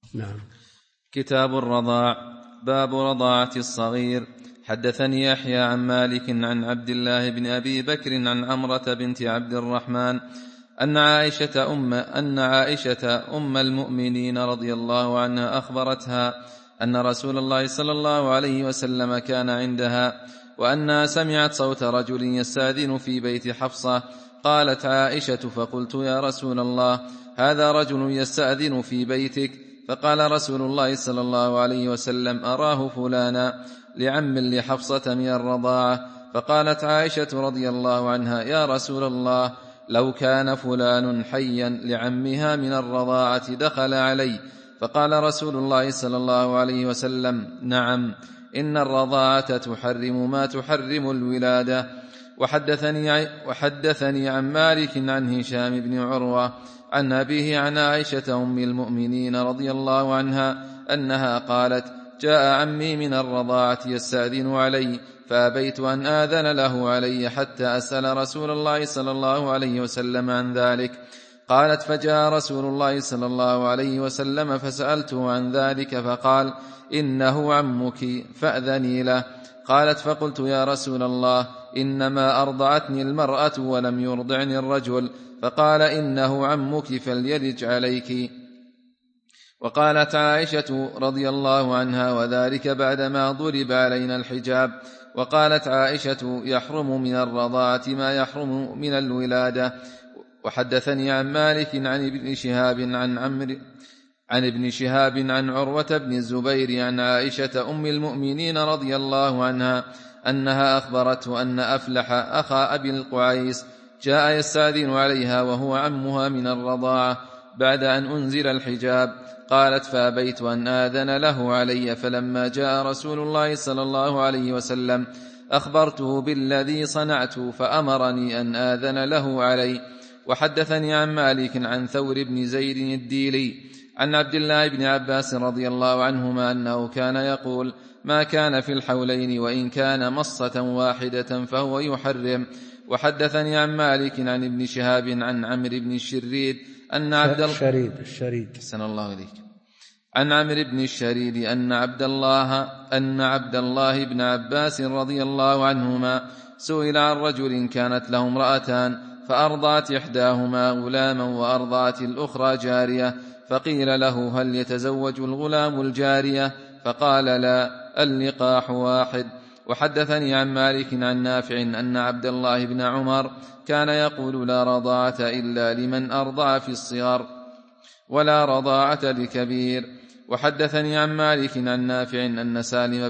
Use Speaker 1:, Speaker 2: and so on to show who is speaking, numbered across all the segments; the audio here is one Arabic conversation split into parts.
Speaker 1: نعم.
Speaker 2: كتاب الرضاع. باب رضاعة الصغير. حدثني يحيى عن مالك عن عبد الله بن أبي بكر عن عمرة بنت عبد الرحمن أن عائشة أم المؤمنين رضي الله عنها أخبرتها أن رسول الله صلى الله عليه وسلم كان عندها وأنها سمعت صوت رجل يستأذن في بيت حفصة. قالت عائشة: فقلت: يا رسول الله، هذا رجل يستأذن في بيتك. فقال رسول الله صلى الله عليه وسلم: أراه فلانا لعم لحفصة من الرضاعة. فقالت عائشة رضي الله عنها: يا رسول الله، لو كان فلان حيا لعمها من الرضاعة دخل علي. فقال رسول الله صلى الله عليه وسلم: نعم، إن الرضاعة تحرم ما تحرم الولادة. وحدثني عن مالك عن هشام بن عروة عن أبيه عن عائشة أم المؤمنين رضي الله عنها أنها قالت: جاء عمي من الرضاعة يستأذن علي، فأبيت أن آذن له علي حتى أسأل رسول الله صلى الله عليه وسلم عن ذلك. قالت: فجاء رسول الله صلى الله عليه وسلم فسألته عن ذلك فقال: إنه عمك فأذني له. قالت: فقلت: يا رسول الله، إنما أرضعتني المرأة ولم يرضعني الرجل. فقال: إنه عمك فليلج عليك. وقالت عائشة رضي الله عنها: وذلك بعدما ضرب علينا الحجاب. وقالت عائشة: يحرم من الرضاعة ما يحرم من الولادة. وحدثني عن مالك عن ابن شهاب عن عروة بن الزبير عن عائشة أم المؤمنين رضي الله عنها أنها أخبرته أن أفلح أخا أبي القعيس جاء يستأذن عليها وهو عمها من الرضاعة بعد أن أنزل الحجاب. قالت: فأبيت أن آذن له علي، فلما جاء رسول الله صلى الله عليه وسلم أخبرته بالذي صنعت فأمرني أن آذن له علي. وحدثني عن مالك عن ثور بن زيد الديلي عن عبد الله بن عباس رضي الله عنهما أنه كان يقول: ما كان في الحولين وإن كان مصة واحدة فهو يحرم. وحدثني عن مالك عن ابن شهاب عن عمرو بن الشريد أن عبد الله بن عباس رضي الله عنهما سئل عن رجل كانت له امرأتان، فأرضعت إحداهما غلاما وأرضعت الأخرى جارية، فقيل له: هل يتزوج الغلام الجارية؟ فقال: لا، اللقاح واحد. وحدثني عن مالك عن نافع أن عبد الله بن عمر كان يقول: لا رضاعة إلا لمن أرضع في الصغر، ولا رضاعة لكبير. وحدثني عن مالك عن نافع أن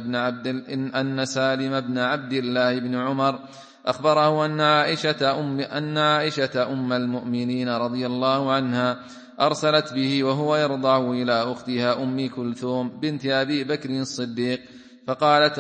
Speaker 2: سالم بن عبد الله بن عمر أخبره أن عائشة أم المؤمنين رضي الله عنها أرسلت به وهو يرضع إلى أختها أم كلثوم بنت أبي بكر الصديق، فقالت: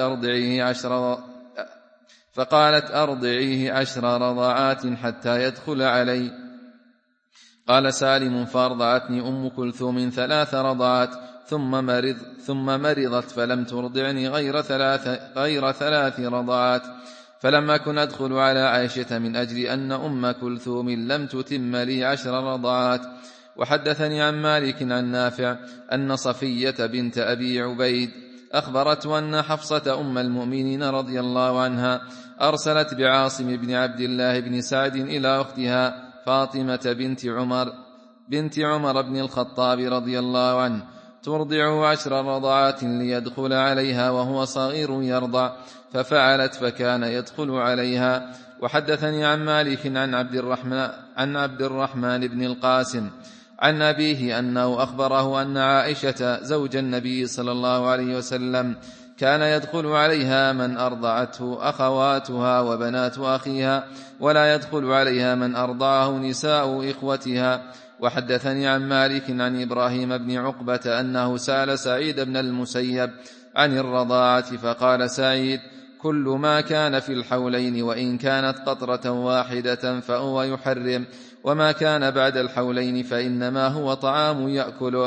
Speaker 2: أرضعيه 10 رضعات حتى يدخل علي. قال سالم: فأرضعتني أم كلثوم 3 رضعات ثم مرضت فلم ترضعني غير 3 رضعات، فلم أكن أدخل على عائشة من أجل أن أم كلثوم لم تتم لي 10 رضعات. وحدثني عن مالك عن نافع أن صفية بنت أبي عبيد أخبرت أن حفصة أم المؤمنين رضي الله عنها أرسلت بعاصم بن عبد الله بن سعد إلى أختها فاطمة بنت عمر بن الخطاب رضي الله عنه ترضع 10 رضعات ليدخل عليها وهو صغير يرضع، ففعلت فكان يدخل عليها. وحدثني عن مالك عن عبد الرحمن بن القاسم عن أبيه أنه أخبره أن عائشة زوج النبي صلى الله عليه وسلم كان يدخل عليها من أرضعته أخواتها وبنات أخيها، ولا يدخل عليها من أرضعه نساء إخوتها. وحدثني عن مالك عن إبراهيم بن عقبة أنه سأل سعيد بن المسيب عن الرضاعة، فقال سعيد: كل ما كان في الحولين وإن كانت قطرة واحدة فهو يحرم، وما كان بعد الحولين فإنما هو طعام يأكله.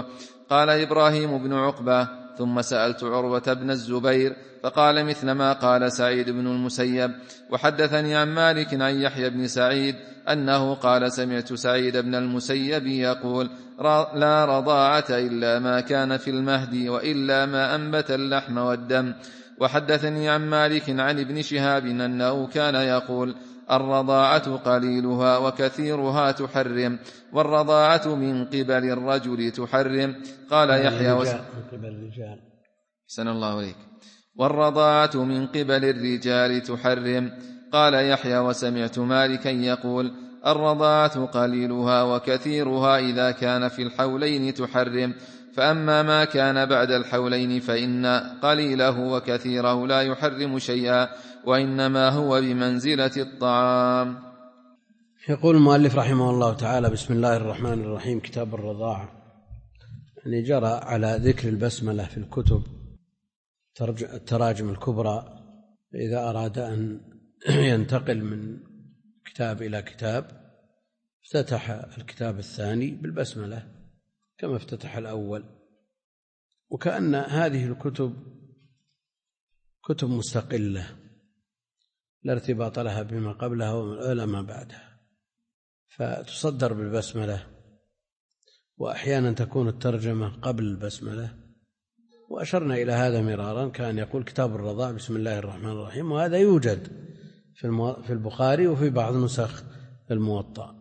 Speaker 2: قال إبراهيم بن عقبة: ثم سألت عروة بن الزبير فقال مثل ما قال سعيد بن المسيب. وحدثني عن مالك عن يحيى بن سعيد أنه قال: سمعت سعيد بن المسيب يقول: لا رضاعة إلا ما كان في المهد وإلا ما أنبت اللحم والدم. وحدثني عن مالك عن ابن شهاب أنه كان يقول: الرضاعة قليلها وكثيرها تحرم، والرضاعة من قبل الرجل تحرم. قال يحيى
Speaker 1: من قبل الرجال.
Speaker 2: سن الله عليك. والرضاعة من قبل الرجال تحرم. قال يحيى: وسمعت مالكا يقول: الرضاعة قليلها وكثيرها إذا كان في الحولين تحرم، فأما ما كان بعد الحولين فإن قليله وكثيره لا يحرم شيئا، وإنما هو بمنزلة الطعام.
Speaker 1: يقول المؤلف رحمه الله تعالى: بسم الله الرحمن الرحيم. كتاب الرضاعة. يعني جرى على ذكر البسملة في الكتب التراجم الكبرى، إذا أراد أن ينتقل من كتاب إلى كتاب افتتح الكتاب الثاني بالبسملة كما افتتح الأول، وكأن هذه الكتب كتب مستقلة لا ارتباط لها بما قبلها ولا ما بعدها، فتصدر بالبسملة، وأحيانا تكون الترجمة قبل البسملة. وأشرنا إلى هذا مرارا، كان يقول: كتاب الرضاع بسم الله الرحمن الرحيم، وهذا يوجد في البخاري وفي بعض نسخ الموطأ.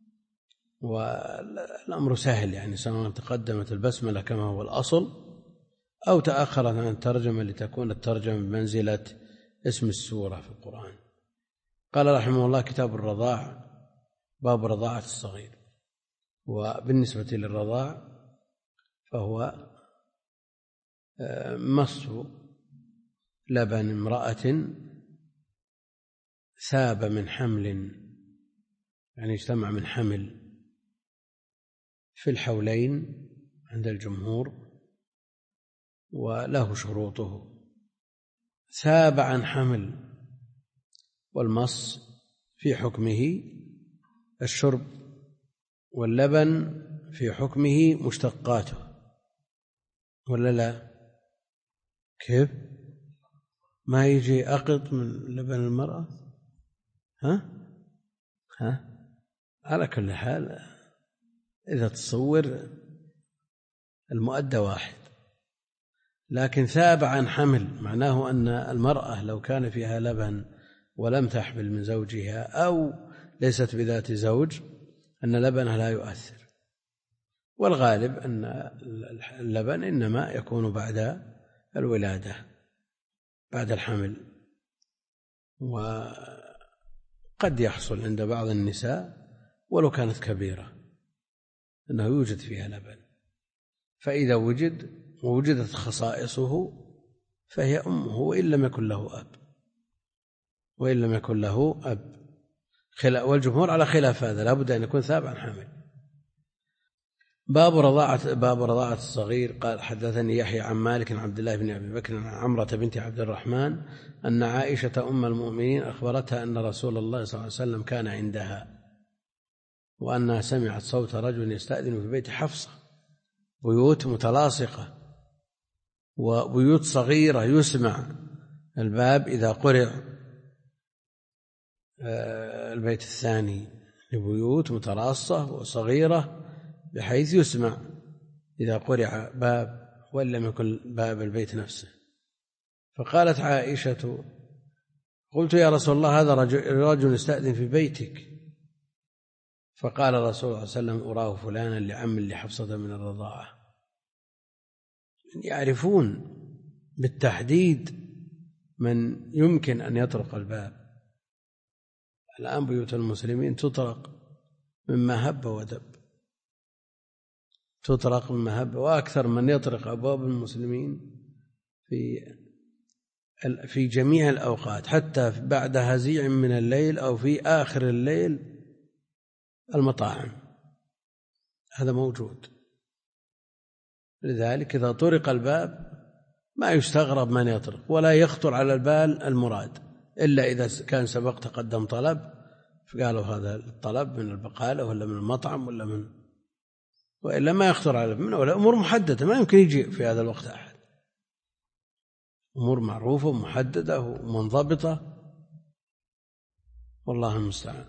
Speaker 1: والأمر سهل، يعني سواء تقدمت البسملة كما هو الأصل أو تأخرت عن الترجمة لتكون الترجمة بمنزلة اسم السورة في القرآن. قال رحمه الله: كتاب الرضاع، باب رضاعة الصغير. وبالنسبة للرضاع فهو مص لبن امرأة ثاب من حمل، يعني اجتمع من حمل في الحولين عند الجمهور، وله شروطه. ثاب عن حمل، والمص في حكمه الشرب، واللبن في حكمه مشتقاته، ولا لا؟ كيف ما يجي أقط من لبن المرأة؟ على كل حال إذا تصور المؤدى واحد، لكن ثاب عن حمل معناه أن المرأة لو كان فيها لبن ولم تحمل من زوجها أو ليست بذات زوج أن لبنها لا يؤثر، والغالب أن اللبن إنما يكون بعد الولادة، بعد الحمل. وقد يحصل عند بعض النساء ولو كانت كبيرة أنه يوجد فيها لبن، فإذا وجدت خصائصه فهي أمه وإن لم يكن له أب، والجمهور على خلاف هذا، لا بد أن يكون ثاب عن حمل. باب رضاعة الصغير. قال: حدثني يحيى عن مالك عن عبد الله بن أبي بكر عن عمرة بنت عبد الرحمن أن عائشة أم المؤمنين أخبرتها أن رسول الله صلى الله عليه وسلم كان عندها، وأنها سمعت صوت رجل يستأذن في بيت حفصة، بيوت متلاصقة وبيوت صغيرة يسمع الباب إذا قرع البيت الثاني، لبيوت متراصة وصغيرة بحيث يسمع إذا قرع باب وإن لم يكن باب البيت نفسه. فقالت عائشة: قلت يا رسول الله هذا رجل يستأذن في بيتك. فقال الرسول صلى الله عليه وسلم: أراه فلانا لعم لحفصة من الرضاعة. يعرفون بالتحديد من يمكن أن يطرق الباب. الآن بيوت المسلمين تطرق مما هب ودب، تطرق مما هب، وأكثر من يطرق أبواب المسلمين في جميع الأوقات، حتى بعد هزيع من الليل أو في آخر الليل، المطاعم، هذا موجود. لذلك إذا طرق الباب ما يستغرب من يطرق، ولا يخطر على البال المراد إلا إذا كان سبق تقدم طلب فقالوا هذا الطلب من البقالة ولا من المطعم ولا من، وإلا ما يخطر على من ولا أمور محددة ما يمكن يجي في هذا الوقت أحد، أمور معروفة ومحددة ومنضبطة، والله المستعان.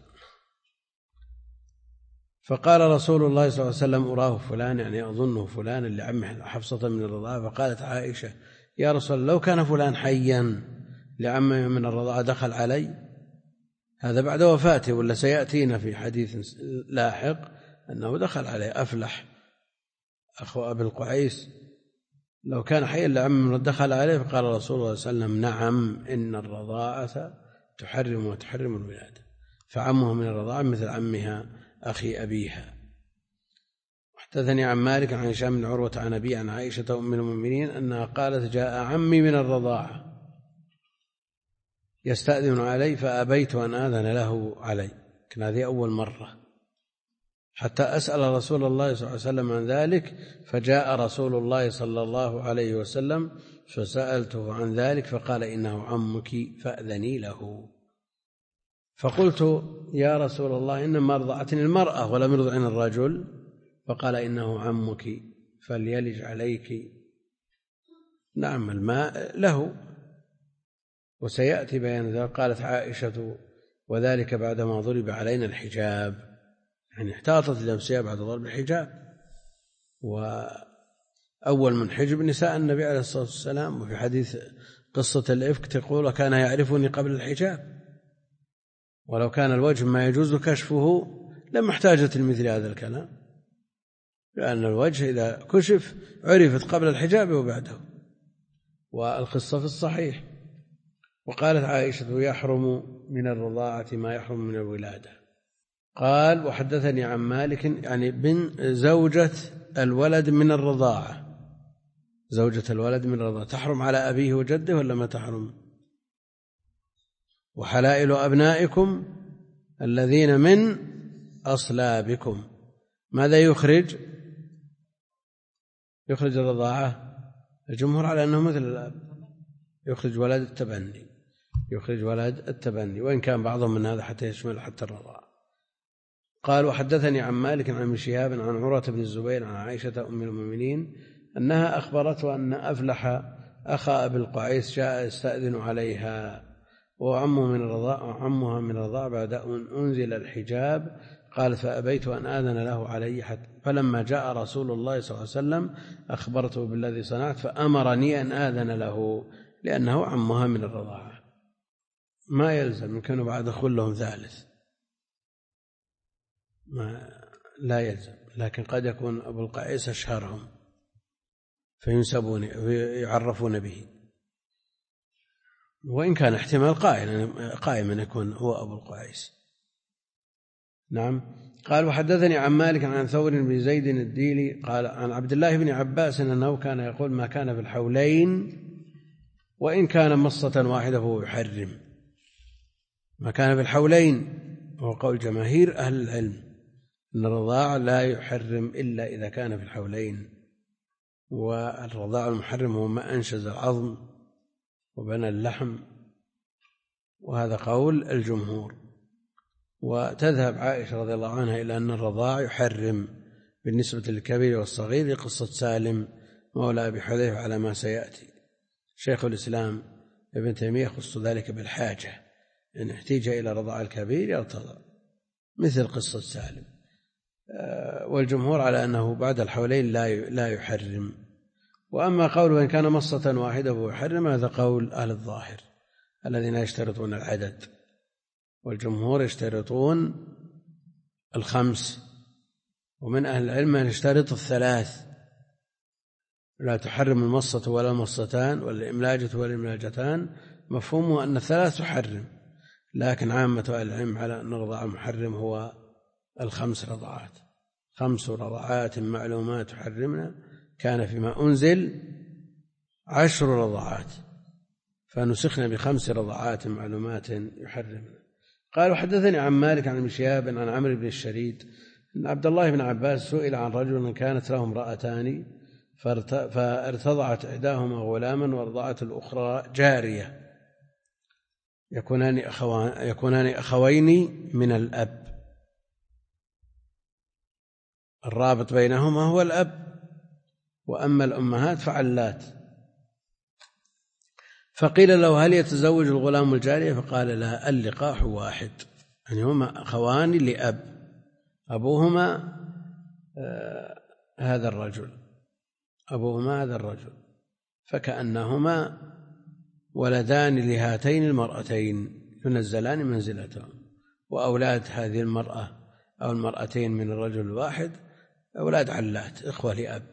Speaker 1: فقال رسول الله صلى الله عليه وسلم: أراه فلان، يعني أظنه فلان اللي عمه حفصة من الرضاعة. فقالت عائشة: يا رسول الله، لو كان فلان حيا لعمه من الرضاعة دخل علي. هذا بعد وفاته، ولا سيأتينا في حديث لاحق أنه دخل عليه أفلح أخو أبي القعيس، لو كان حيا لعمه دخل عليه. فقال رسول الله صلى الله عليه وسلم: نعم، إن الرضاعة تحرم وتحرم الولادة، فعمها من الرضاعة مثل عمها أخي أبيها. حدثني عن مالك عن هشام بن عروة عن أبي عن عائشة أم المؤمنين أنها قالت: جاء عمي من الرضاعة يستأذن علي فأبيت أن آذن له علي. كان هذه أول مرة، حتى أسأل رسول الله صلى الله عليه وسلم عن ذلك، فجاء رسول الله صلى الله عليه وسلم فسألته عن ذلك فقال: إنه عمك فأذني له. فقلت: يا رسول الله، إنما أرضعتني المرأة ولم يرضعني الرجل. فقال: إنه عمك فليلج عليك. نعم، الماء له، وسيأتي بيان ذلك. قالت عائشة: وذلك بعدما ضرب علينا الحجاب، يعني احتاطت لنفسها بعد ضرب الحجاب. وأول من حجب نساء النبي عليه الصلاة والسلام، وفي حديث قصة الإفك تقول: كان يعرفني قبل الحجاب، ولو كان الوجه ما يجوز كشفه لما احتاجت لمثل هذا الكلام، لأن الوجه إذا كشف عرفت قبل الحجاب وبعده، والقصة في الصحيح. وقالت عائشة: يحرم من الرضاعة ما يحرم من الولادة. قال: وحدثني عن مالك، يعني بن زوجة الولد من الرضاعة، زوجة الولد من الرضاعة تحرم على أبيه وجده ولا ما تحرم؟ وحلائل أبنائكم الذين من أصلابكم. ماذا يخرج الرضاعة؟ الجمهور على أنه مثل الأب، يخرج ولد التبني، يخرج ولد التبني، وإن كان بعضهم من هذا حتى يشمل حتى الرضاعة. قال: وحدثني عن مالك عن ابن شهاب عن عروة بن الزبير عن عائشة أم المؤمنين أنها أخبرته أن أفلح أخا أبي القعيس جاء يستأذن عليها وعمها من الرضاعة بعد أن أنزل الحجاب. قال: فأبيت أن آذن له علي، فلما جاء رسول الله صلى الله عليه وسلم أخبرته بالذي صنعت فأمرني أن آذن له، لأنه عمها من الرضاعة. ما يلزم، يمكن بعد دخول لهم ثالث، لا يلزم، لكن قد يكون أبو القعيس أشهرهم فينسبون ويعرفون به، وإن كان احتمال قائما يكون هو أبو القعيس. نعم. قال: وحدثني عن مالك عن ثور بن زيد الديلي قال عن عبد الله بن عباس أنه كان يقول: ما كان في الحولين وإن كان مصة واحدة فهو يحرم. ما كان في الحولين هو قول جماهير أهل العلم، أن الرضاع لا يحرم إلا إذا كان في الحولين، والرضاع المحرم هو ما أنشز العظم وبنى اللحم، وهذا قول الجمهور. وتذهب عائشة رضي الله عنها إلى أن الرضاع يحرم بالنسبة للكبير والصغير لقصة سالم مولى أبي حذيفة على ما سيأتي. شيخ الإسلام ابن تيمية يخص ذلك بالحاجة، إن احتيج إلى رضاع الكبير يرتضى مثل قصة سالم. والجمهور على أنه بعد الحولين لا يحرم. وأما قوله إن كان مصة واحدة فهو يحرم، هذا قول أهل الظاهر الذين يشترطون العدد، والجمهور يشترطون 5، ومن أهل العلم من يشترط 3. لا تحرم المصة ولا المصتان ولا الإملاجة ولا الإملاجتان، مفهومه أن 3 تحرم، لكن عامة أهل العلم على أن الرضاع المحرم هو 5 رضعات. 5 رضعات معلومات تحرمنا، كان فيما أنزل 10 رضعات، فنسخنا ب5 رضعات معلومات يحرمنا. قال: وحدثني عن مالك عن ابن شهاب عن عمرو بن الشريد أن عبد الله بن عباس سئل عن رجل كانت له امرأتان فارتضعت إحداهما غلاما وارضعت الأخرى جارية، يكونان أخوين من الأب. الرابط بينهما هو الأب، وأما الأمهات فعلات. فقيل له هل يتزوج الغلام الجارية؟ فقال لا، اللقاح واحد، يعني هما أخوان لأب، أبوهما هذا الرجل، فكأنهما ولدان لهاتين المرأتين ينزلان منزلتهم، وأولاد هذه المرأة أو المرأتين من الرجل الواحد أولاد علات، إخوة لأب.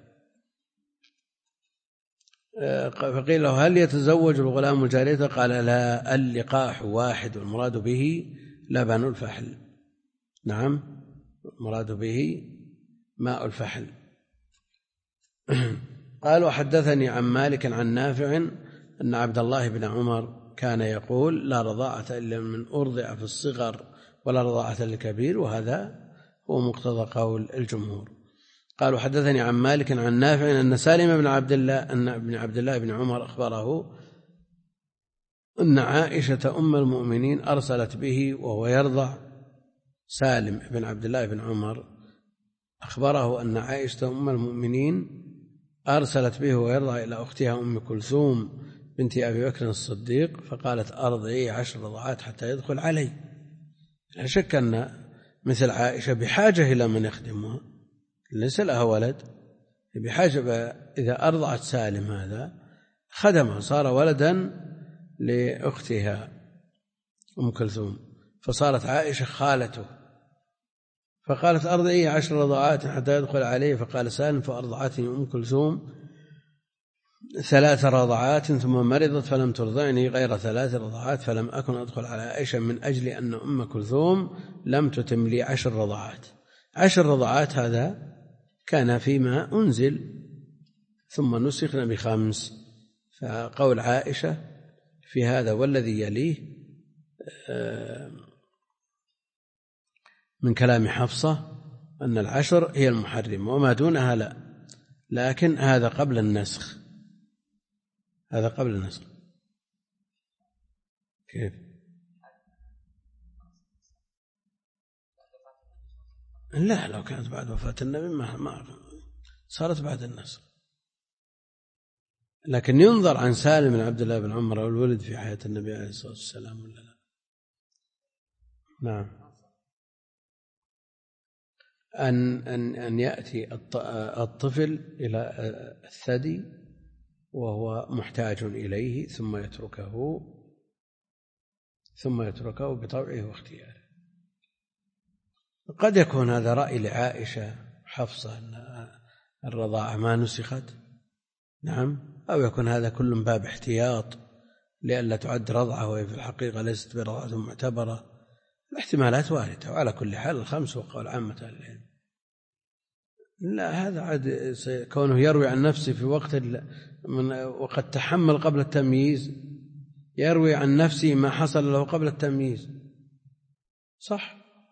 Speaker 1: فقيل له هل يتزوج الغلام الجارية؟ قال لا، اللقاح واحد، والمراد به لبن الفحل. نعم، المراد به ماء الفحل. قال وحدثني عن مالك عن نافع أن عبد الله بن عمر كان يقول لا رضاعة إلا من أرضع في الصغر ولا رضاعة للكبير، وهذا هو مقتضى قول الجمهور. قال وحدثني عن مالك عن نافع أن سالم بن عبد الله بن عمر أخبره أن عائشة أم المؤمنين أرسلت به وهو يرضع. سالم بن عبد الله بن عمر أخبره أن عائشة أم المؤمنين أرسلت به ويرضع إلى أختها أم كلثوم بنت أبي بكر الصديق، فقالت أرضعي 10 رضعات حتى يدخل علي. لا شك أن مثل عائشة بحاجة إلى من يخدمها، ليس لها ولد، بحاجة. إذا أرضعت سالم هذا خدمها، صار ولدا لأختها أم كلثوم، فصارت عائشة خالته. فقالت أرضعي 10 رضعات حتى يدخل عليه، فقال سالم فأرضعتني أم كلثوم 3 رضعات ثم مرضت فلم ترضعني غير 3 رضعات، فلم أكن أدخل على عائشة من أجل أن أم كلثوم لم تتم لي 10 رضعات. 10 رضعات هذا كان فيما أنزل ثم نسخنا ب5. فقول عائشة في هذا والذي يليه من كلام حفصة أن 10 هي المحرم وما دونها لا، لكن هذا قبل النسخ. كيف؟ لا، لو كانت بعد وفاة النبي ما صارت بعد النسخ، لكن ينظر عن سالم بن عبد الله بن عمر أو الولد في حياة النبي عليه الصلاة والسلام ولا لا. نعم، أن يأتي الطفل إلى الثدي وهو محتاج إليه ثم يتركه بطوعه واختياره. قد يكون هذا رأي لعائشة حفصة أن الرضاعة ما نسخت، نعم، أو يكون هذا كل من باب احتياط لئلا تعد رضعة وهي في الحقيقة ليست برضعة معتبرة. الاحتمالات واردة، وعلى كل حال 5 وقول عامة العلم. لا، هذا عاد كونه يروي عن نفسه في وقت وقد تحمل قبل التمييز، يروي عن نفسه ما حصل له قبل التمييز، صح،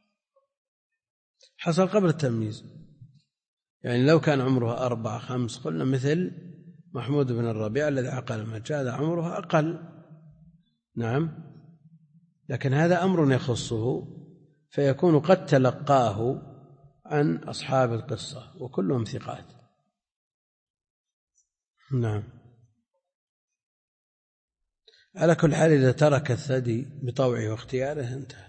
Speaker 1: حصل قبل التمييز. يعني لو كان عمرها 4 5 قلنا مثل محمود بن الربيع الذي عقل المجاز، هذا عمرها أقل، نعم، لكن هذا أمر يخصه، فيكون قد تلقاه عن أصحاب القصة وكلهم ثقات. نعم، على كل حال إذا ترك الثدي بطوعه واختياره انتهى.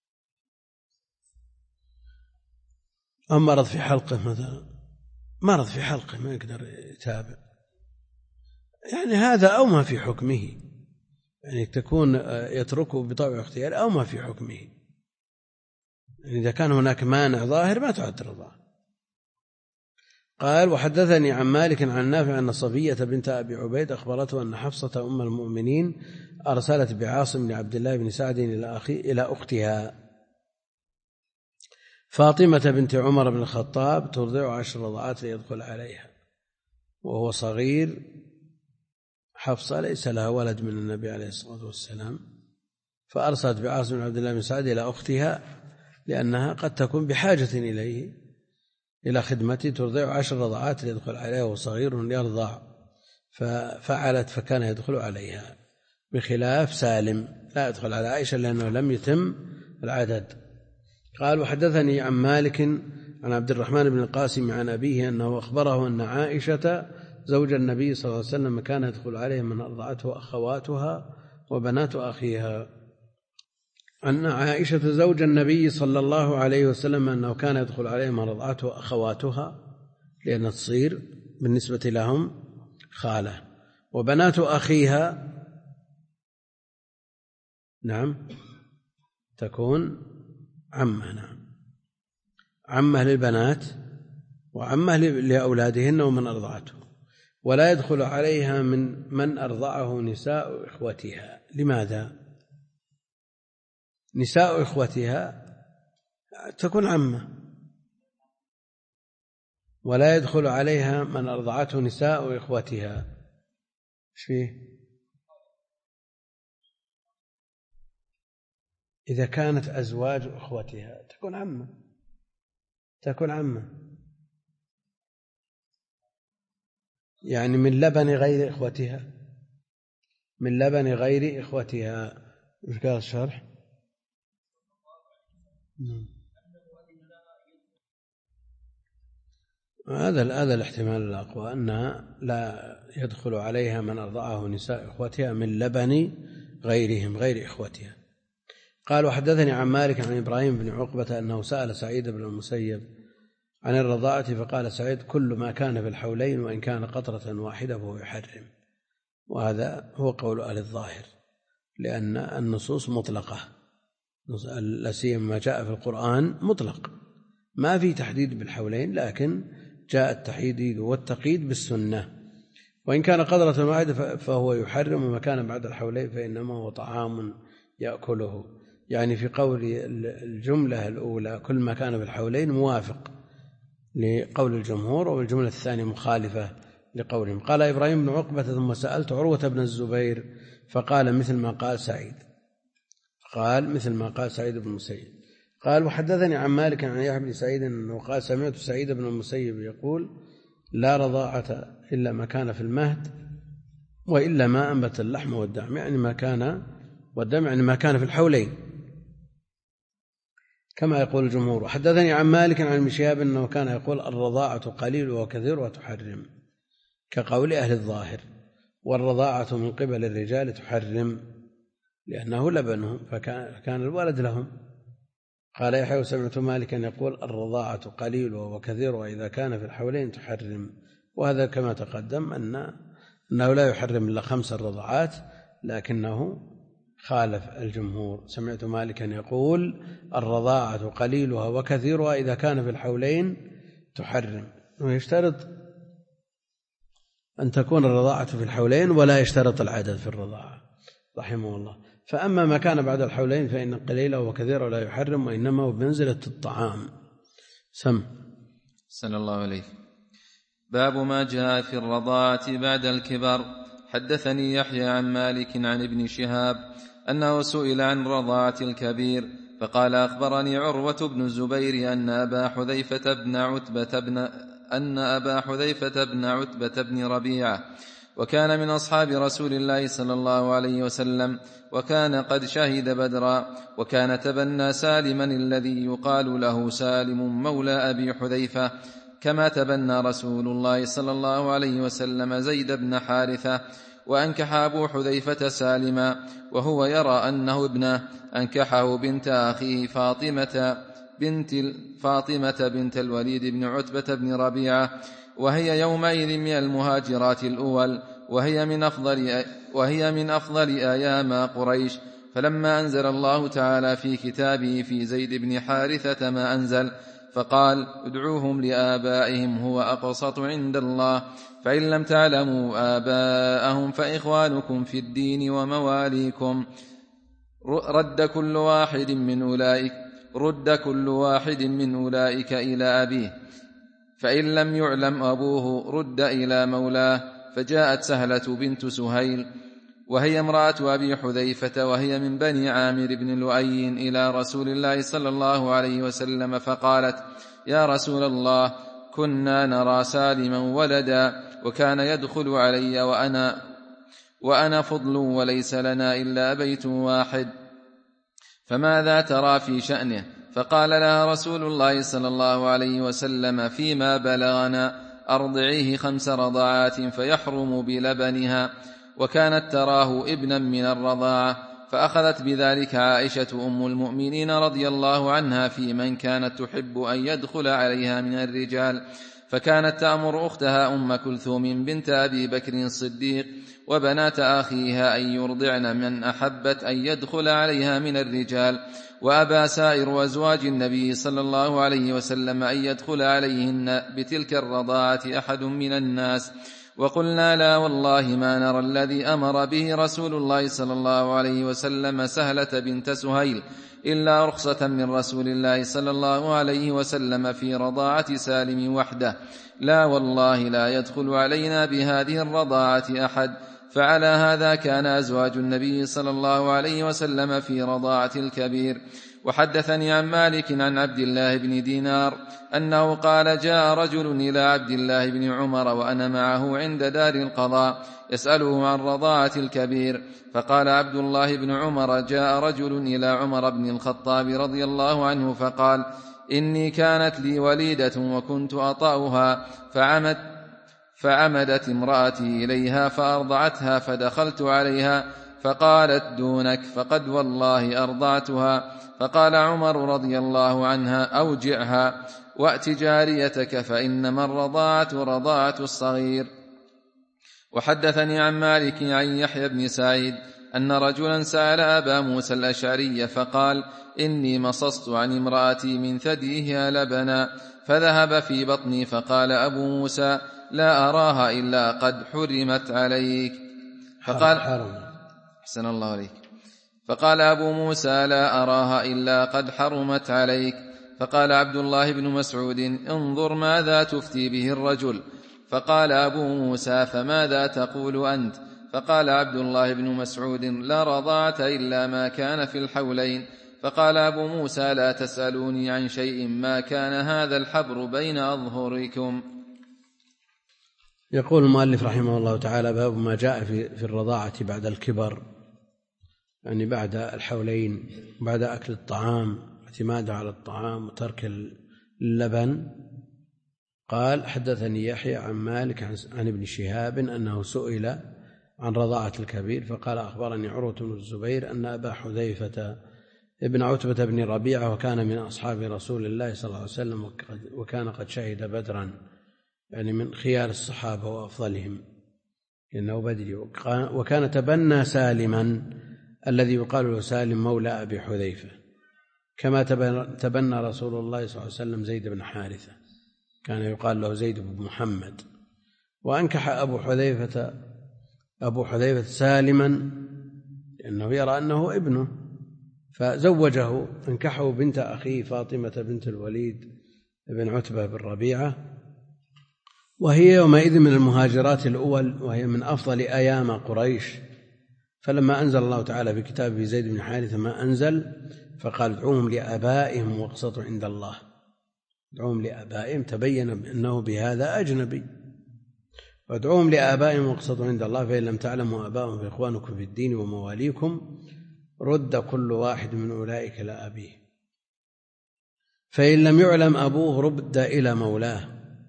Speaker 1: أما مرض في حلقه مثلا، مرض في حلقه ما يقدر يتابع، يعني هذا أو ما في حكمه، يعني تكون يتركه بطوعه واختياره أو ما في حكمه. إذا كان هناك مانع ظاهر ما تعد رضاعة. قال وحدثني عن مالك عن نافع أن صفية بنت أبي عبيد أخبرته أن حفصة أم المؤمنين أرسلت بعاصم بن عبد الله بن سعد إلى أختها فاطمة بنت عمر بن الخطاب ترضع 10 رضعات ليدخل عليها وهو صغير. حفصة ليس لها ولد من النبي عليه الصلاة والسلام، فأرسلت بعاصم بن عبد الله بن سعد إلى أختها لأنها قد تكون بحاجة إليه إلى خدمته، ترضع 10 رضعات ليدخل عليها وهو صغير يرضع، ففعلت فكان يدخل عليها، بخلاف سالم لا يدخل على عائشة لأنه لم يتم العدد. قال وحدثني عن مالك عن عبد الرحمن بن القاسم عن أبيه أنه أخبره أن عائشة زوج النبي صلى الله عليه وسلم كان يدخل عليه من أرضعته أخواتها وبنات أخيها. أن عائشة زوج النبي صلى الله عليه وسلم أنه كان يدخل عليه من أرضعته أخواتها، لأن تصير بالنسبة لهم خالة، وبنات أخيها نعم تكون عمة، نعم عمة للبنات وعمة لأولادهن ومن أرضعته. ولا يدخل عليها من أرضعه نساء إخوتها. لماذا؟ نساء إخوتها تكون عمة. ولا يدخل عليها من أرضعته نساء إخوتها. ايش فيه؟ إذا كانت أزواج إخوتها تكون عمة، تكون عمة يعني من لبن غير إخوتها، من لبن غير إخوتها. ايش قال الشرح؟ هذا الاحتمال الأقوى، أنها لا يدخل عليها من أرضعه نساء إخوتها من لبن غيرهم غير إخوتها. قال وحدثني عن مالك عن إبراهيم بن عقبة أنه سأل سعيد بن المسيب عن الرضاعة فقال سعيد كل ما كان في الحولين وإن كان قطرة واحدة فهو يحرم. وهذا هو قول أهل الظاهر، لأن النصوص مطلقة، لا سيما ما جاء في القرآن مطلق، ما في تحديد بالحولين، لكن جاء التحديد والتقييد بالسنة. وإن كان قطرة واحدة فهو يحرم، وما كان بعد الحولين فإنما هو طعام يأكله. يعني في قول الجملة الأولى كل ما كان بالحولين موافق لقول الجمهور، والجملة الثانية مخالفة لقولهم. قال إبراهيم بن عقبة ثم سألت عروة بن الزبير فقال مثل ما قال سعيد، قال مثل ما قال سعيد بن المسيب. قال وحدثني عن مالك عن يحيى بن سعيد أنه قال سمعت سعيد بن المسيب يقول لا رضاعة إلا ما كان في المهد وإلا ما أنبت اللحم والدم، يعني ما كان والدم يعني ما كان في الحولين كما يقول الجمهور. حدثني عن مالك عن المشياب أنه كان يقول الرضاعة قليل وكثير وتحرم، كقول أهل الظاهر، والرضاعة من قبل الرجال تحرم لأنه لبنهم فكان الولد لهم. قال يحيى وسمعت مالكا يقول الرضاعة قليل وكثير وإذا كان في الحولين تحرم. وهذا كما تقدم أنه لا يحرم إلا 5 رضعات، لكنه خالف الجمهور. سمعت مالكا يقول الرضاعة قليلها وكثيرها إذا كان في الحولين تحرم، ويشترط أن تكون الرضاعة في الحولين ولا يشترط العدد في الرضاعة رحمه الله. فأما ما كان بعد الحولين فإن قليله وكثيره لا يحرم، وإنما هو بمنزلة الطعام.
Speaker 2: صلى الله عليه. باب ما جاء في الرضاعة بعد الكبر. حدثني يحيى عن مالك عن ابن شهاب أنه سئل عن رضاعة الكبير فقال أخبرني عروة بن الزبير أن أبا حذيفة بن عتبة بن ربيعة وكان من أصحاب رسول الله صلى الله عليه وسلم وكان قد شهد بدرا، وكان تبنى سالما الذي يقال له سالم مولى أبي حذيفة، كما تبنى رسول الله صلى الله عليه وسلم زيد بن حارثة. وأنكح أبو حذيفة سالما وهو يرى أنه ابنه، أنكحه بنت أخيه فاطمة بنت الوليد بن عتبة بن ربيعة، وهي يومئذ من المهاجرات الأول، وهي من أفضل أيام قريش. فلما أنزل الله تعالى في كتابه في زيد بن حارثة ما أنزل فقال ادعوهم لآبائهم هو أقسط عند الله، فإن لم تعلموا آباءهم فإخوانكم في الدين ومواليكم، رد كل واحد من أولئك إلى أبيه، فإن لم يعلم أبوه رد إلى مولاه. فجاءت سهلة بنت سهيل وهي امرأة أبي حذيفة وهي من بني عامر بن لؤي إلى رسول الله صلى الله عليه وسلم فقالت يا رسول الله كنا نرى سالما ولدا وكان يدخل علي وأنا فضل وليس لنا إلا بيت واحد، فماذا ترى في شأنه؟ فقال لها رسول الله صلى الله عليه وسلم فيما بلغنا: أرضعيه 5 رضعات فيحرم بلبنها. وكانت تراه ابنا من الرضاعة. فأخذت بذلك عائشة أم المؤمنين رضي الله عنها في من كانت تحب أن يدخل عليها من الرجال، فكانت تأمر أختها أم كلثوم بنت أبي بكر الصديق وبنات أخيها أن يرضعن من أحبت أن يدخل عليها من الرجال، وأبى سائر أزواج النبي صلى الله عليه وسلم أن يدخل عليهن بتلك الرضاعة أحد من الناس. وقلنا: لا والله ما نرى الذي أمر به رسول الله صلى الله عليه وسلم سهلة بنت سهيل إلا رخصة من رسول الله صلى الله عليه وسلم في رضاعة سالم وحده، لا والله لا يدخل علينا بهذه الرضاعة أحد. فعلى هذا كان أزواج النبي صلى الله عليه وسلم في رضاعة الكبير. وحدثني عن مالك عن عبد الله بن دينار أنه قال: جاء رجل إلى عبد الله بن عمر وأنا معه عند دار القضاء يسأله عن رضاعة الكبير، فقال عبد الله بن عمر: جاء رجل إلى عمر بن الخطاب رضي الله عنه فقال: إني كانت لي وليدة وكنت أطأها فعمدت امرأتي إليها فأرضعتها، فدخلت عليها فقالت: دونك، فقد والله أرضعتها. فقال عمر رضي الله عنها: أوجعها وأت جاريتك، فإنما الرضاعة رضاعة الصغير. وحدثني عن مالك عن يحيى بن سعيد أن رجلا سأل أبا موسى الأشعري فقال: إني مصصت عن امرأتي من ثديها لبنا فذهب في بطني، فقال أبو موسى: لا أراها إلا قد حرمت عليك. فقال: أحسن الله عليك. فقال أبو موسى: لا أراها إلا قد حرمت عليك. فقال عبد الله بن مسعود: انظر ماذا تفتي به الرجل. فقال أبو موسى: فماذا تقول أنت؟ فقال عبد الله بن مسعود: لا رضاعة إلا ما كان في الحولين. فقال أبو موسى: لا تسألوني عن شيء ما كان هذا الحبر بين أظهركم.
Speaker 1: يقول المؤلف رحمه الله تعالى: باب ما جاء في الرضاعة بعد الكبر، يعني بعد الحولين، بعد أكل الطعام، اعتماده على الطعام وترك اللبن. قال: حدثني يحيى عن مالك عن ابن شهاب أنه سئل عن رضاعة الكبير فقال: أخبرني عروة بن الزبير أن أبا حذيفة ابن عتبة بن ربيعة وكان من أصحاب رسول الله صلى الله عليه وسلم وكان قد شهد بدرا، يعني من خيار الصحابة وأفضلهم إنه بدري، وكان تبنى سالما الذي يقال له سالم مولى أبي حذيفة، كما تبنى رسول الله صلى الله عليه وسلم زيد بن حارثة، كان يقال له زيد بن محمد. وأنكح أبو حذيفة سالما لأنه يرى أنه ابنه، فزوجه، انكحه بنت أخيه فاطمة بنت الوليد بن عتبة بن ربيعة، وهي يومئذ من المهاجرات الأول، وهي من أفضل أيام قريش. فلما أنزل الله تعالى في كتابه زيد بن حارثة ما أنزل فقال: ادعوهم لآبائهم واقسطوا عند الله. ادعوهم لآبائهم، تبين أنه بهذا أجنبي. وادعوهم لآبائهم واقسطوا عند الله، فإن لم تعلموا آباءهم فإخوانكم في الدين ومواليكم، رد كل واحد من أولئك إلى أبيه، فإن لم يعلم أبوه رد إلى مولاه.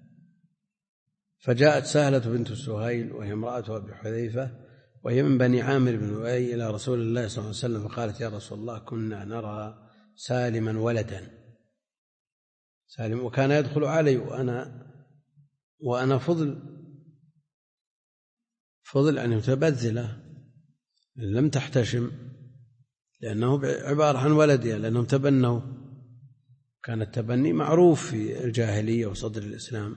Speaker 1: فجاءت سهلة بنت سهيل وهي امرأة أبي حذيفة وهي من بني عامر بن لؤي إلى رسول الله صلى الله عليه وسلم فقالت: يا رسول الله، كنا نرى سالما ولدا، سالم وكان يدخل علي وأنا فضل يعني متبذلة لم تحتشم، لأنه عبارة عن ولدها، لأنهم تبنوا، كان التبني معروف في الجاهلية وصدر الإسلام.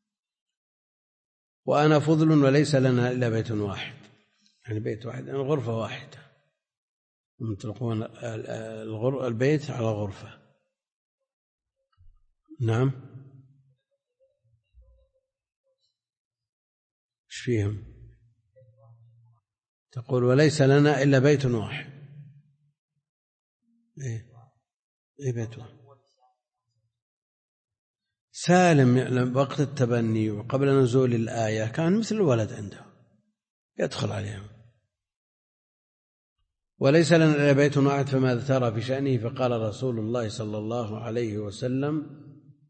Speaker 1: وأنا فضل وليس لنا إلا بيت واحد، يعني بيت واحد، يعني غرفة واحدة، يطلقون البيت على غرفة. نعم، ايش فيهم؟ تقول وليس لنا إلا بيت واحد. إيه بيت واحد؟ سالم وقت التبني وقبل نزول الآية كان مثل الولد عنده، يدخل عليهم. وليس لنا إلا بيت واحد فماذا ترى في شأنه؟ فقال رسول الله صلى الله عليه وسلم: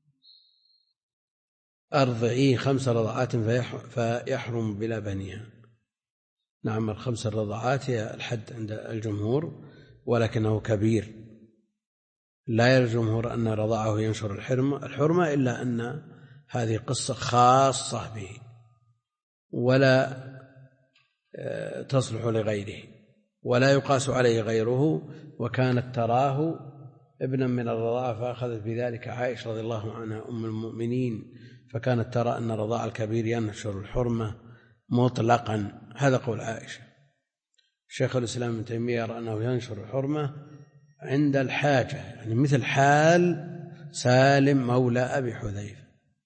Speaker 1: أرضعيه 5 رضعات فيحرم بلا بنيها. نعم، 5 رضعات هي الحد عند الجمهور، ولكنه كبير، لا يرى الجمهور أن رضعه ينشر الحرمة، إلا أن هذه قصة خاصة به ولا تصلح لغيره ولا يقاس عليه غيره. وكانت تراه ابنا من الرضاعة فأخذت بذلك عائشة رضي الله عنها أم المؤمنين، فكانت ترى أن الرضاع الكبير ينشر الحرمة مطلقا. هذا قول عائشة. شيخ الإسلام ابن تيمية يرى أنه ينشر الحرمة عند الحاجة، يعني مثل حال سالم مولى أبي حذيفة،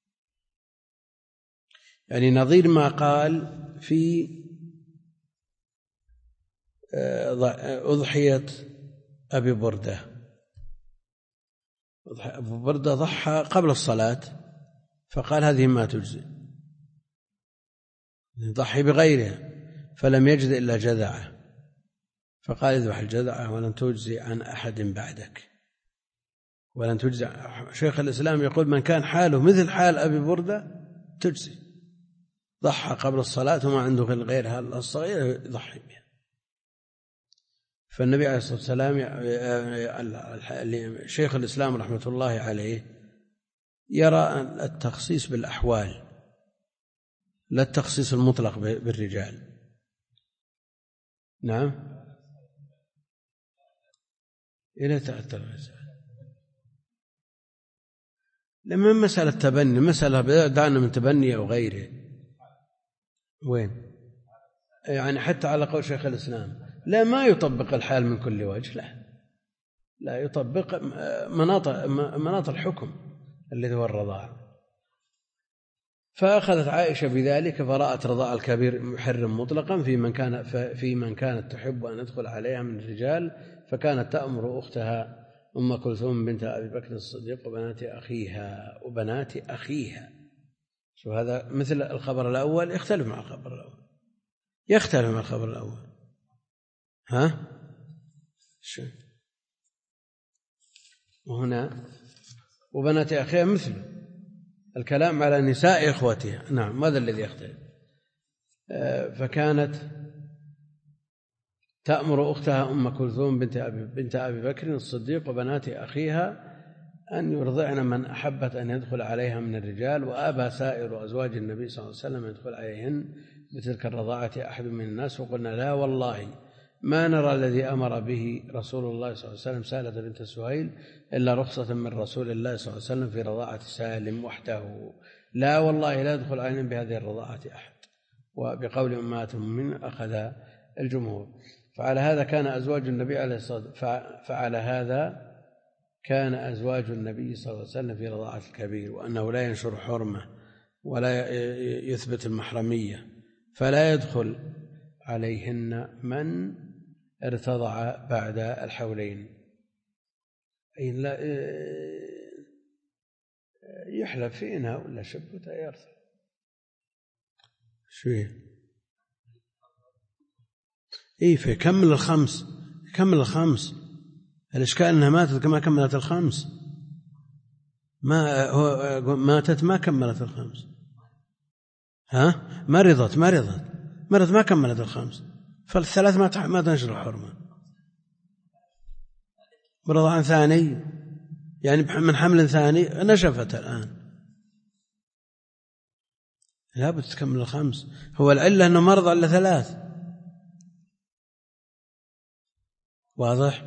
Speaker 1: يعني نظير ما قال في أضحية أبي بردة. أبو بردة ضحى قبل الصلاة فقال هذه ما تجزي، ضحي بغيرها، فلم يجد إلا جذعه فقال اذبح الجذعه ولن تجزي عن أحد بعدك، ولن تجزي. شيخ الإسلام يقول من كان حاله مثل حال أبي بردة تجزي، ضحى قبل الصلاة وما عنده غيرها الصغيرة يضحي بها. فالنبي عليه الصلاة والسلام شيخ الإسلام رحمة الله عليه يرى التخصيص بالأحوال لا التخصيص المطلق بالرجال. نعم، إلى تأثر الرجال لما مسألة تبني، مسألة دعنا من تبني أو غيره. وين يعني حتى على قول شيخ الإسلام لا، ما يطبق الحال من كل وجه، لا يطبق مناط الحكم الذي هو الرضاع. فأخذت عائشة بذلك فرأت رضاع الكبير محرم مطلقا في من كانت تحب أن يدخل عليها من الرجال، فكانت تأمر أختها أم كلثوم بنت أبي بكر الصديق وبنات أخيها. شو هذا؟ مثل الخبر الأول يختلف مع الخبر الأول، ها شو وهنا وبنات أخيها مثله الكلام على نساء إخوتها. نعم، هذا الذي يختلف. فكانت تأمر أختها أم كلثوم بنت أبي بكر الصديق وبنات أخيها أن يرضعن من أحبت أن يدخل عليها من الرجال، وأبى سائر أزواج النبي صلى الله عليه وسلم يدخل عليهن بتلك الرضاعة أحد من الناس. وقلنا لا والله ما نرى الذي أمر به رسول الله صلى الله عليه وسلم سالة بنت سهيل إلا رخصة من رسول الله صلى الله عليه وسلم في رضاعة سالم وحده. لا والله لا يدخل عليهم بهذه الرضاعة أحد. وبقول أمهات المؤمنين أخذ الجمهور. فعلى هذا كان أزواج النبي عليه صلى الله عليه وسلم في رضاعة الكبير، وأنه لا ينشر حرمة ولا يثبت المحرمية، فلا يدخل عليهن من ارتضع بعد الحولين. أي لا يحلب في إناء ولا شبكة يرتضع شوية. فيكمل الخمس. الإشكال أنها ماتت كما كملت الخمس، ماتت ما كملت الخمس. مرضت ما كملت الخمس، فالثلاث ما تنشر الحرمة. برضعان ثاني يعني من حمل ثاني نشفت الآن، لا بد تكمل الخمس. هو العلة أنه مرض إلا 3. واضح؟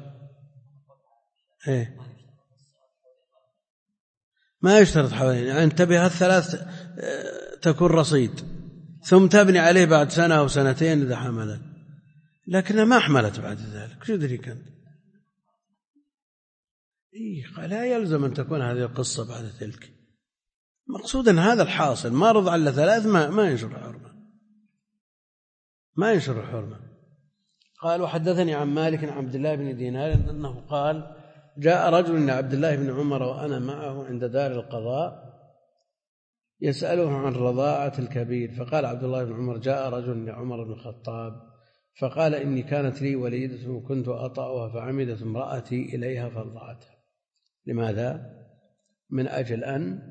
Speaker 1: ما يشترط حوالين، يعني انتبه 3 تكون رصيد، ثم تبني عليه بعد 1 أو 2 إذا حملت، لكنها ما حملت بعد ذلك. شو دريك أنت؟ لا يلزم أن تكون هذه القصة بعد تلك. مقصود أن هذا الحاصل ما رضع إلا 3 ما ينشر الحرمة. قال وحدثني عن مالك عن عبد الله بن دينار أنه قال جاء رجل إلى عبد الله بن عمر وأنا معه عند دار القضاء يسأله عن رضاعة الكبير، فقال عبد الله بن عمر جاء رجل لعمر بن الخطاب فقال إني كانت لي وليدة وكنت أطأها فعمدت امرأتي إليها فارضعتها. لماذا؟ من أجل أن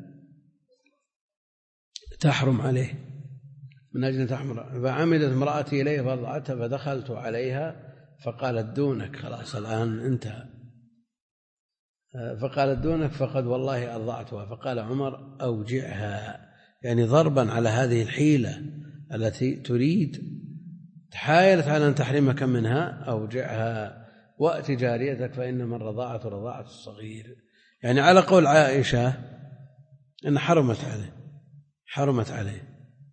Speaker 1: تحرم عليه، من أجل تحرم. فعمدت امرأتي إليها فارضعتها فدخلت عليها فقالت دونك، خلاص الآن انتهى. فقالت دونك فقد والله أرضعتها. فقال عمر أوجعها، يعني ضربا على هذه الحيلة التي تريد تحايلت على أن تحرمك منها. أوجعها وأت جاريتك فإنما الرضاعة رضاعة الصغير. يعني على قول عائشة أن حرمت عليه.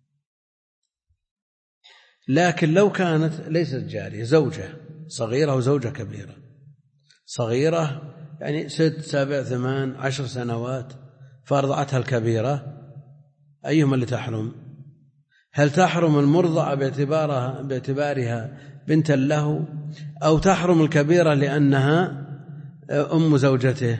Speaker 1: لكن لو كانت ليست جارية، زوجة صغيرة وزوجة كبيرة، صغيرة يعني 6 7 8 10 سنوات فأرضعتها الكبيرة، أيهما اللي تحرم؟ هل تحرم المرضعة باعتبارها بنتا له، أو تحرم الكبيرة لأنها أم زوجته؟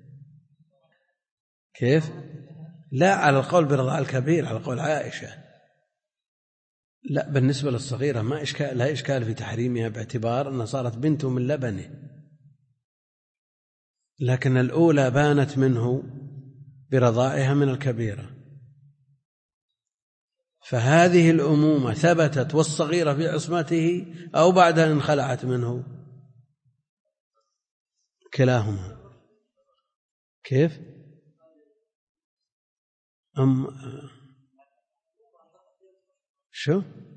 Speaker 1: كيف؟ لا، على القول برضاع الكبير، على قول عائشة. لا، بالنسبة للصغيرة لا إشكال في تحريمها باعتبار أنها صارت بنت من لبنه، لكن الأولى بانت منه برضاعها من الكبيرة، فهذه الأمومة ثبتت والصغيرة في عصمته أو بعد أن انخلعت منه؟ كلاهما. كيف؟ شو؟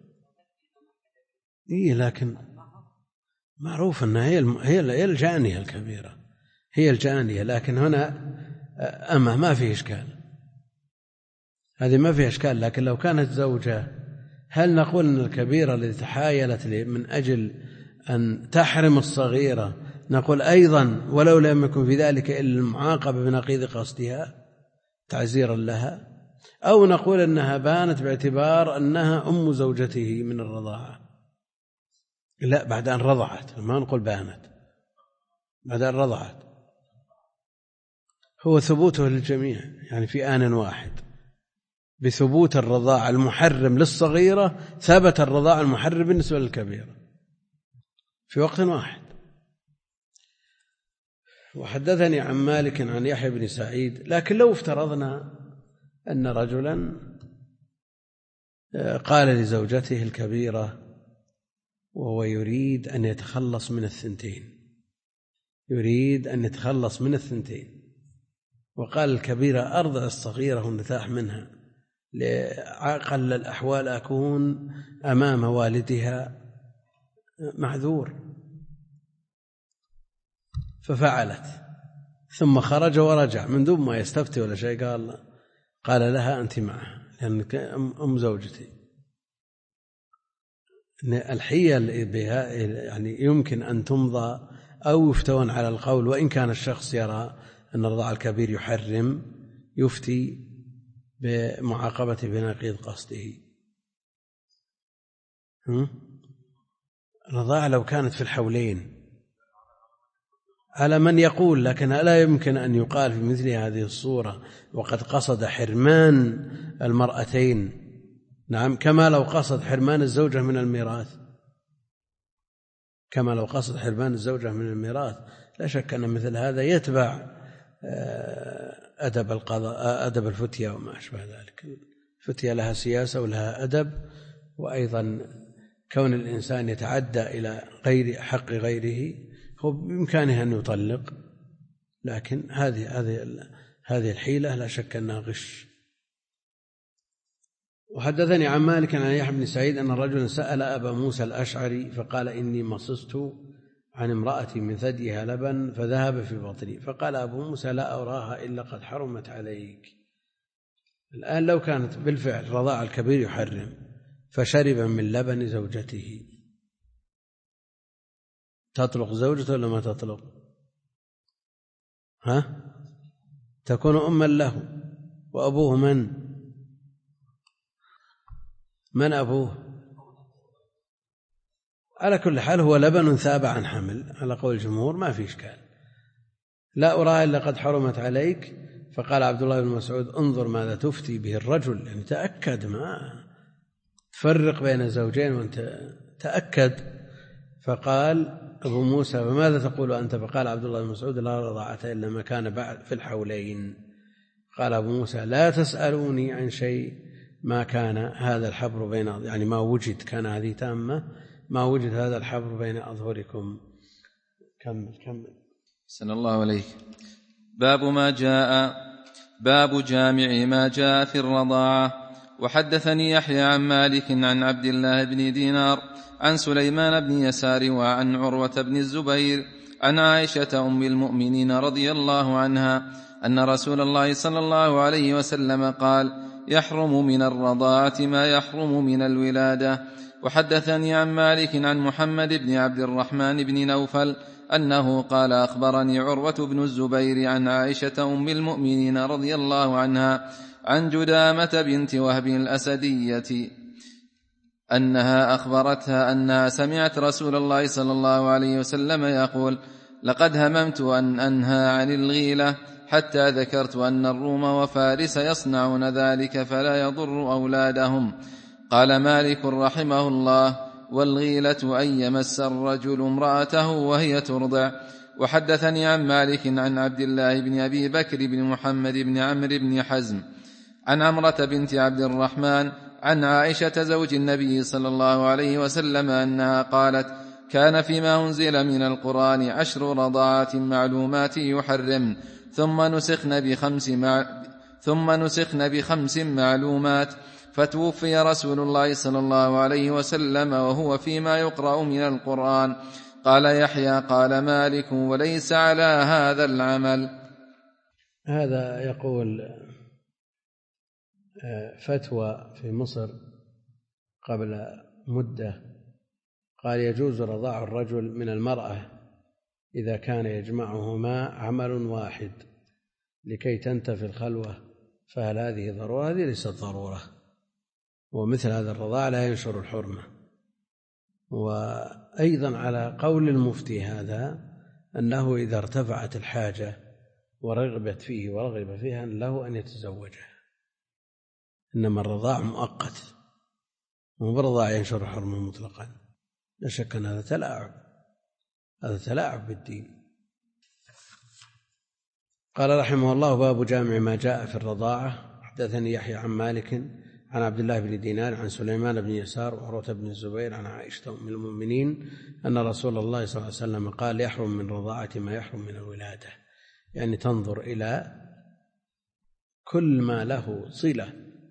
Speaker 1: إيه، لكن معروف أنها هي الجانية الكبيرة، هي الجانية، لكن هنا أما ما فيه إشكال، هذه ما فيه إشكال. لكن لو كانت زوجة، هل نقول أن الكبيرة التي تحايلت من أجل أن تحرم الصغيرة نقول أيضا ولو لم يكن في ذلك إلا المعاقبة بنقيض قصدها تعزيرا لها، أو نقول أنها بانت باعتبار أنها أم زوجته من الرضاعة؟ لا، بعد أن رضعت، ما نقول بانت، بعد أن رضعت. هو ثبوته للجميع، يعني في آن واحد، بثبوت الرضاع المحرم للصغيرة ثبت الرضاع المحرم بالنسبة للكبيرة في وقت واحد. وحدثني عن مالك عن يحيى بن سعيد. لكن لو افترضنا أن رجلا قال لزوجته الكبيرة وهو يريد أن يتخلص من الثنتين، وقال الكبيرة أرضع الصغيرة والنتاح منها لأقل الأحوال أكون أمام والدها معذور، ففعلت، ثم خرج ورجع من دون ما يستفتي ولا شيء، قال لها أنت معها لأنك أم زوجتي. الحيل يعني يمكن أن تمضى أو يفتون على القول، وإن كان الشخص يرى أن الرضاع الكبير يحرم يفتي بمعاقبة بنقيض قصده. الرضاعة لو كانت في الحولين على من يقول، لكن لا يمكن أن يقال في مثل هذه الصورة وقد قصد حرمان المرأتين. نعم، كما لو قصد حرمان الزوجة من الميراث، لا شك أن مثل هذا يتبع أدب القضاء، أدب الفتية وما أشبه ذلك. الفتية لها سياسة ولها أدب، وأيضا كون الإنسان يتعدى إلى غير حق غيره هو بإمكانه أن يطلق، لكن هذه الحيلة لا شك أنها غش. وحدثني عن مالك عن يحيى بن سعيد أن رجلا سأل أبا موسى الأشعري فقال إني مصست عن امرأتي من ثديها لبن فذهب في بطني، فقال أبو موسى لا أراها إلا قد حرمت عليك. الآن لو كانت بالفعل رضاع الكبير يحرم فشرب من لبن زوجته، تطلق زوجته ولا ما تطلق؟ تكون أما له. وأبوه من أبوه؟ على كل حال هو لبن ثاب عن حمل على قول الجمهور، ما في إشكال. لا أراها إلا قد حرمت عليك. فقال عبد الله بن مسعود انظر ماذا تفتي به الرجل، يعني تأكد، ما تفرق بين الزوجين وانت تأكد فقال أبو موسى: فماذا تقول أنت؟ فقال عبد الله بن مسعود: لا رضاعة إلا ما كان بعد في الحولين. قال أبو موسى: لا تسألوني عن شيء ما كان هذا الحبر بين، يعني ما وجد، كان هذه تامة، ما وجد هذا الحبر بين أظهركم. كمل.
Speaker 2: سن الله عليك. باب جامع ما جاء في الرضاعة. وحدثني يحيى عن مالك عن عبد الله بن دينار عن سليمان بن يسار وعن عروة بن الزبير عن عائشة أم المؤمنين رضي الله عنها أن رسول الله صلى الله عليه وسلم قال: يحرم من الرضاعة ما يحرم من الولادة. وحدثني عن مالك عن محمد بن عبد الرحمن بن نوفل أنه قال: أخبرني عروة بن الزبير عن عائشة أم المؤمنين رضي الله عنها عن جدامة بنت وهب الأسدية أنها أخبرتها أنها سمعت رسول الله صلى الله عليه وسلم يقول: لقد هممت أن أنهى عن الغيلة حتى ذكرت أن الروم وفارس يصنعون ذلك فلا يضر أولادهم. قال مالك رحمه الله: والغيلة أن يمس الرجل امرأته وهي ترضع. وحدثني عن مالك عن عبد الله بن أبي بكر بن محمد بن عمرو بن حزم عن عمرة بنت عبد الرحمن عن عائشة زوج النبي صلى الله عليه وسلم أنها قالت: كان فيما أنزل من القرآن 10 رضاعات معلومات يحرم ثم نسخن ب5 معلومات، فتوفي رسول الله صلى الله عليه وسلم وهو فيما يقرأ من القرآن. قال يحيى: قال مالك: وليس على هذا العمل.
Speaker 1: هذا يقول فتوى في مصر قبل مدة، قال: يجوز رضاع الرجل من المرأة إذا كان يجمعهما عمل واحد لكي تنتفي الخلوة، فهل هذه ضرورة؟ هذه ليست ضرورة، ومثل هذا الرضاع لا ينشر الحرمة. وأيضا على قول المفتي هذا أنه إذا ارتفعت الحاجة ورغبت فيه ورغب فيها له أن يتزوجها، إنما الرضاع مؤقت والرضاع ينشر الحرمة مطلقا. لا شك أن هذا تلاعب بالدين. قال رحمه الله: باب جامع ما جاء في الرضاعة. حدثني يحيى عن مالك عن عبد الله بن دينار عن سليمان بن يسار وعروة بن الزبير عن عائشة أم المؤمنين أن رسول الله صلى الله عليه وسلم قال: يحرم من الرضاعة ما يحرم من الولادة، يعني تنظر إلى كل ما له صلة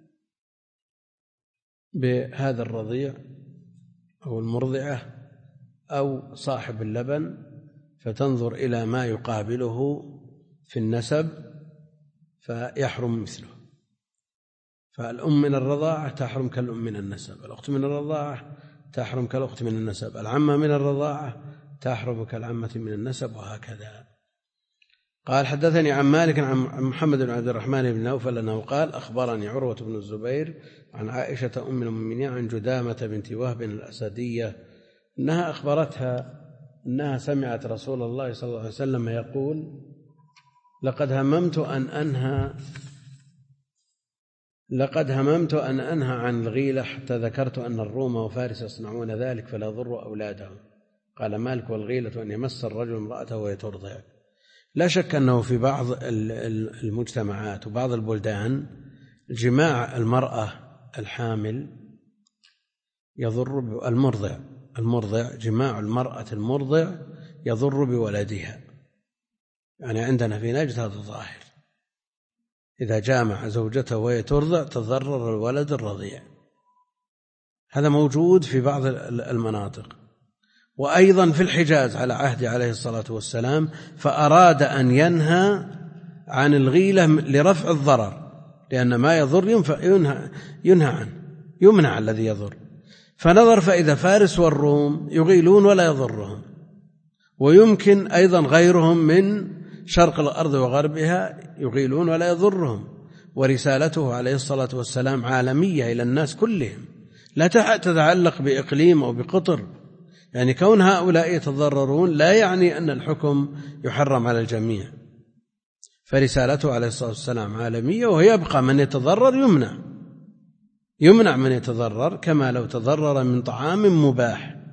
Speaker 1: بهذا الرضيع أو المرضعة أو صاحب اللبن، فتنظر إلى ما يقابله في النسب فيحرم مثله. فالأم من الرضاعة تحرم كالأم من النسب، الأخت من الرضاعة تحرم كالأخت من النسب، العمة من الرضاعة تحرم كالعمة من النسب، وهكذا. قال: حدثني عن مالك عن محمد بن عبد الرحمن بن نوفل أنه قال: أخبرني عروة بن الزبير عن عائشة أم المؤمنين عن جدامة بنت وهب الأسدية أنها أخبرتها أنها سمعت رسول الله صلى الله عليه وسلم يقول: لقد هممت أن أنهى عن الغيلة حتى ذكرت أن الروم وفارس يصنعون ذلك فلا يضر أولادهم. قال مالك: والغيلة أن يمس الرجل امرأته وهي ترضع. لا شك أنه في بعض المجتمعات وبعض البلدان جماع المرأة الحامل يضر المرضع جماع المرأة المرضع يضر بولدها. يعني عندنا في نجد هذا الظاهر، إذا جامع زوجته وهي ترضع تضرر الولد الرضيع. هذا موجود في بعض المناطق، وأيضا في الحجاز على عهد عليه الصلاة والسلام، فأراد أن ينهى عن الغيلة لرفع الضرر، لأن ما يضر ينهى عنه، يمنع الذي يضر. فنظر فإذا فارس والروم يغيلون ولا يضرهم، ويمكن أيضا غيرهم من شرق الأرض وغربها يغيلون ولا يضرهم. ورسالته عليه الصلاة والسلام عالمية إلى الناس كلهم، لا تتعلق بإقليم أو بقطر. يعني كون هؤلاء يتضررون لا يعني أن الحكم يحرم على الجميع، فرسالته عليه الصلاة والسلام عالمية، ويبقى من يتضرر يمنع من يتضرر، كما لو تضرر من طعام مباح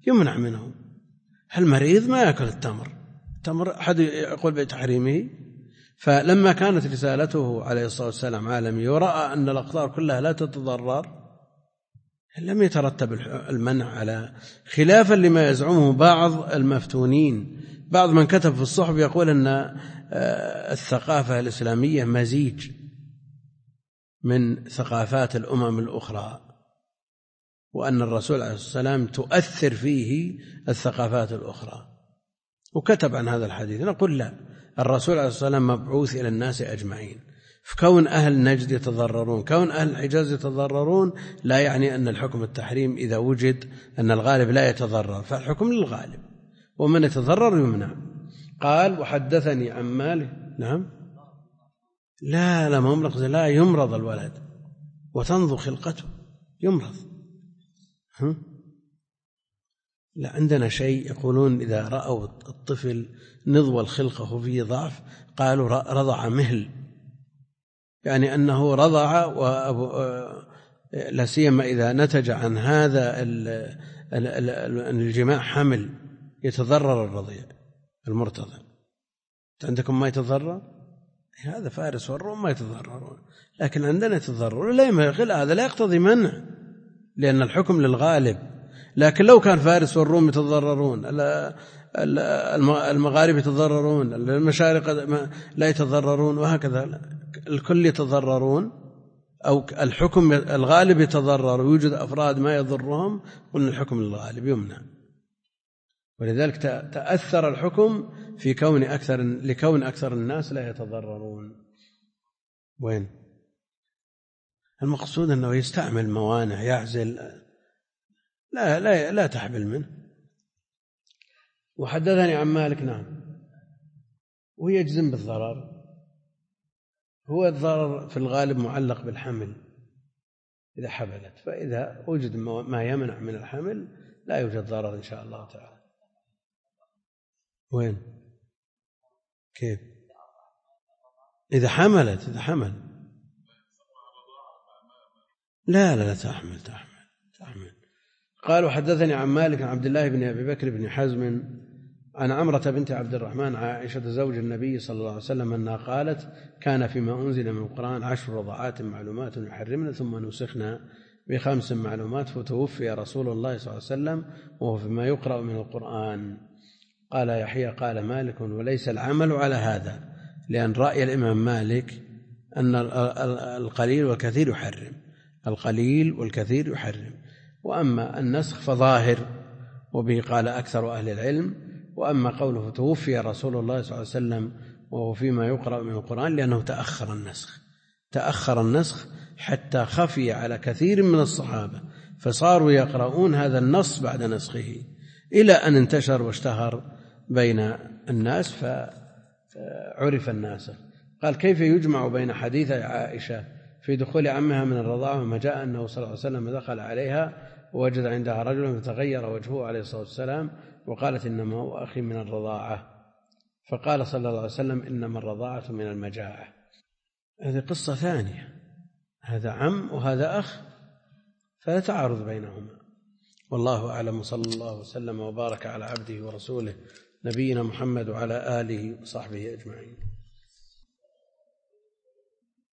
Speaker 1: يمنع منه. المريض ما يأكل التمر أحد يقول بتحريمه. فلما كانت رسالته عليه الصلاة والسلام عالمية ورأى أن الأقطار كلها لا تتضرر لم يترتب المنع على، خلافا لما يزعمه بعض المفتونين. بعض من كتب في الصحف يقول أن الثقافة الإسلامية مزيج من ثقافات الأمم الأخرى، وأن الرسول عليه الصلاة والسلام تؤثر فيه الثقافات الأخرى، وكتب عن هذا الحديث. نقول لا، الرسول عليه الصلاة والسلام مبعوث إلى الناس أجمعين. فكون أهل نجد يتضررون، كون أهل الحجاز يتضررون، لا يعني أن الحكم التحريم إذا وجد أن الغالب لا يتضرر، فالحكم للغالب، ومن يتضرر يمنع. قال وحدثني عن مالك. نعم، لا مملق، لا يمرض الولد وتنضو خلقته، يمرض. لا، عندنا شيء يقولون إذا رأوا الطفل نضو الخلقة وفيه ضعف قالوا رضع مهل، يعني أنه رضع، لا سيما إذا نتج عن هذا الجماع حمل، يتضرر الرضيع المرتضع. عندكم ما يتضرر؟ هذا فارس والروم ما يتضررون، لكن عندنا يتضرر. هذا لا يقتضي منع، لأن الحكم للغالب. لكن لو كان فارس والروم يتضررون، المغارب يتضررون، المشارق لا يتضررون، وهكذا الكل يتضررون، أو الحكم الغالب يتضرر ويوجد أفراد ما يضرهم، قلنا الحكم للغالب يمنع. ولذلك تأثر الحكم في لكون أكثر الناس لا يتضررون. وين المقصود؟ أنه يستعمل موانع، يعزل، لا تحمل منه. وحدثني عن مالك. نعم، ويجزم بالضرر. هو الضرر في الغالب معلق بالحمل إذا حملت، فإذا وجد ما يمنع من الحمل لا يوجد ضرر إن شاء الله تعالى. وين كيف إذا حملت؟ إذا حمل لا تحمل. قال وحدثني عن مالك عن عبد الله بن أبي بكر بن حزم عن عمرة بنت عبد الرحمن عائشة زوج النبي صلى الله عليه وسلم أنها قالت: كان فيما أنزل من القرآن 10 رضعات معلومات يحرمن ثم نسخنا ب5 معلومات، فتوفي رسول الله صلى الله عليه وسلم وهو فيما يقرأ من القرآن. قال يحيى قال مالك: وليس العمل على هذا، لأن رأي الإمام مالك أن القليل والكثير يحرم، القليل والكثير يحرم. وأما النسخ فظاهر، وبه قال أكثر أهل العلم. وأما قوله توفي رسول الله صلى الله عليه وسلم وهو فيما يقرأ من القرآن، لأنه تأخر النسخ حتى خفي على كثير من الصحابة، فصاروا يقرؤون هذا النص بعد نسخه إلى أن انتشر واشتهر بين الناس فعرف الناسخ. قال: كيف يجمع بين حديث عائشة في دخول عمها من الرضاعة وما جاء أنه صلى الله عليه وسلم دخل عليها ووجد عندها رجلا فتغير وجهه عليه الصلاة والسلام، وقالت: إنما هو أخي من الرضاعة. فقال صلى الله عليه وسلم: إنما الرضاعة من المجاعة. هذه قصة ثانية، هذا عم وهذا أخ، فلا تعارض بينهما. والله أعلم، صلى الله وسلم وبارك على عبده ورسوله نبينا محمد وعلى آله وصحبه أجمعين.